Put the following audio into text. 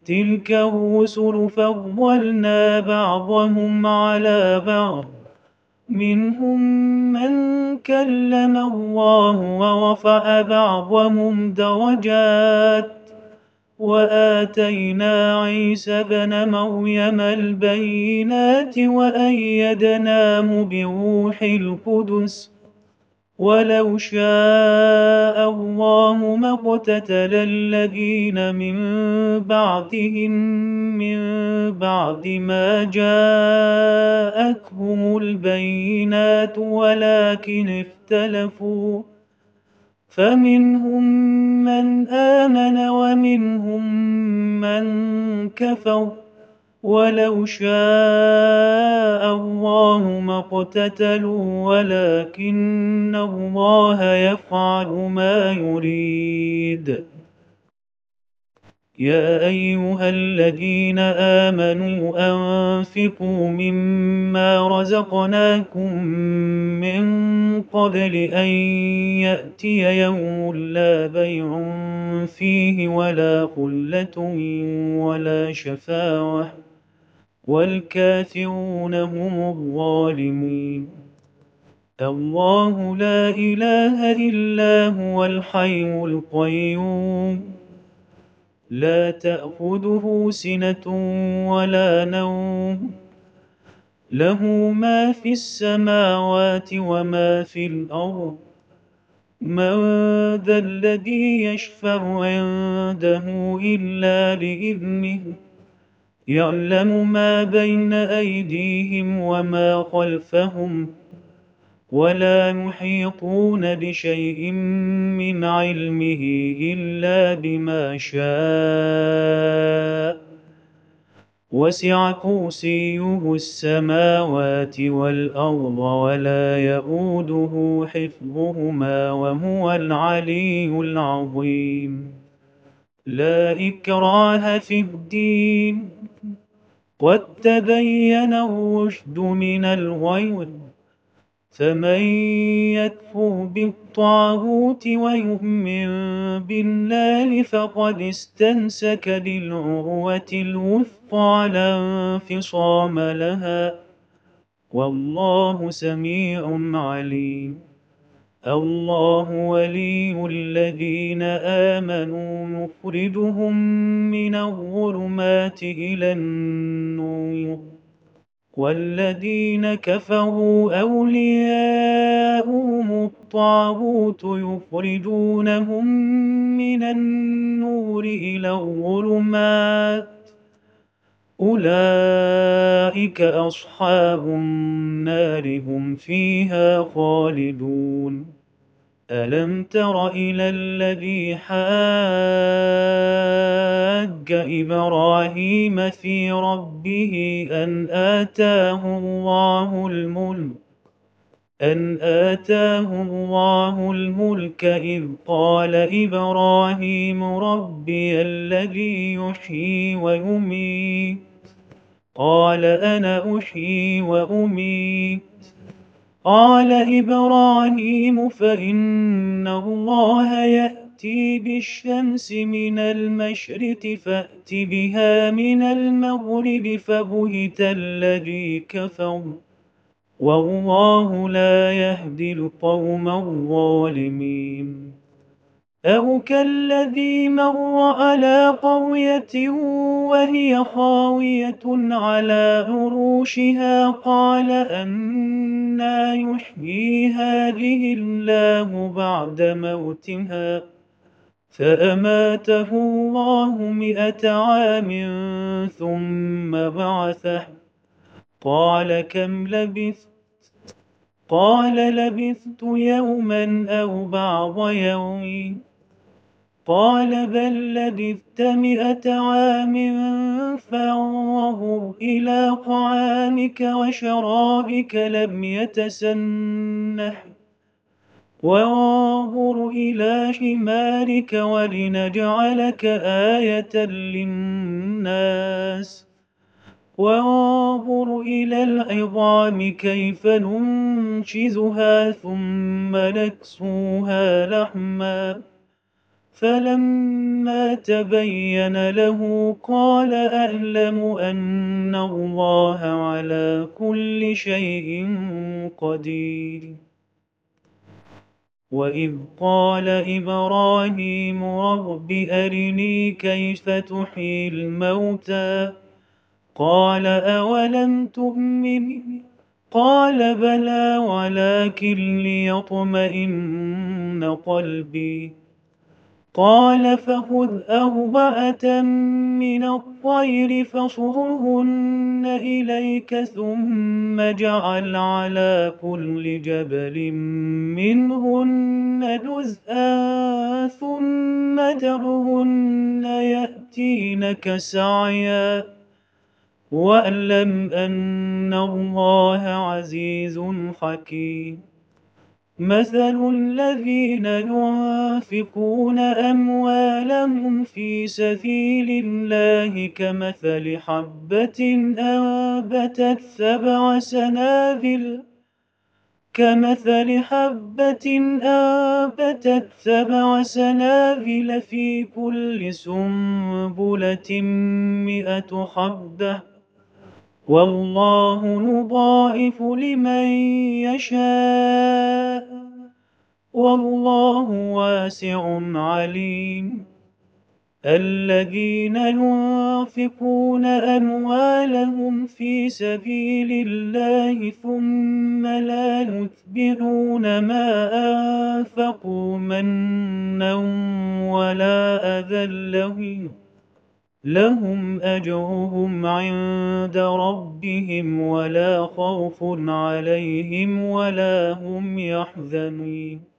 تلك الرسل فضلنا بعضهم على بعض منهم من كلم الله ورفع بعضهم درجات وآتينا عيسى ابن مريم البينات وأيدناه بروح القدس ولو شاء الله ما اقتتل الذين من بعدهم من بعد ما جاءتهم البينات ولكن اختلفوا فمنهم من آمن ومنهم من كفر ولو شاء الله ما اقتتلوا ولكن الله يفعل ما يريد. يا أيها الذين آمنوا أنفقوا مما رزقناكم من قبل أن يأتي يوم لا بيع فيه ولا خلة ولا شفاعة والكافرون هم الظالمون. الله لا إله إلا هو الحي القيوم لا تأخذه سنة ولا نوم له ما في السماوات وما في الأرض من ذا الذي يشفع عنده إلا بإذنه يعلم ما بين أيديهم وما خلفهم ولا يحيطون بشيء من علمه إلا بما شاء وسع كرسيه السماوات والأرض ولا يئوده حفظهما وهو العلي العظيم. لا إكراه في الدين قد تبين الرشد من الغي فمن يكفر بالطاغوت ويؤمن بالله فقد استمسك بالعروة الوثقى لا انفصام لها والله سميع عليم. الله ولي الذين آمنوا يخرجهم من الظلمات إلى النور والذين كفروا أولياؤهم الطاغوت يخرجونهم من النور إلى الظلمات أولئك أصحاب النار هم فيها خالدون. ألم تر إلى الذي حاج إبراهيم في ربه أن آتاه الله الملك إذ قال إبراهيم ربي الذي يحيي ويميت قال أنا أحيي وأميت قال إبراهيم فإن الله يأتي بالشمس من المشرق فأت بها من المغرب فبهت الذي كفر والله لا يهدي القوم الظالمين. أو كالذي مر على قرية وهي خاوية على عروشها قال أنى يحيي هذه الله بعد موتها فأماته الله 100 عام ثم بعثه قال كم لبثت قال لبثت يوما أو بعض يوم قال بل لبثت 100 عام فانظر إلى طعامك وشرابك لم يتسنح وانظر إلى حمارك ولنجعلك آية للناس وانظر إلى العظام كيف ننشزها ثم نكسوها لحما فلما تبين له قال أعلم أن الله على كل شيء قدير. وإذ قال إبراهيم رب أرني كيف تحيي الموتى قال أولم تؤمن قال بلى ولكن ليطمئن قلبي قال فخذ أربعة من الطير فصرهن إليك ثم اجعل على كل جبل منهن جزءا ثم ادعهن يأتينك سعيا واعلم أن الله عزيز حكيم. مثل الذين ينفقون أموالهم في سبيل الله كمثل حبة أنبتت 7 سنابل في كل سنبلة 100 حبة والله يضاعف لمن يشاء والله واسع عليم. الذين ينفقون أموالهم في سبيل الله ثم لا يتبعون ما أنفقوا منا ولا أذى لهم أجرهم عند ربهم ولا خوف عليهم ولا هم يحزنون.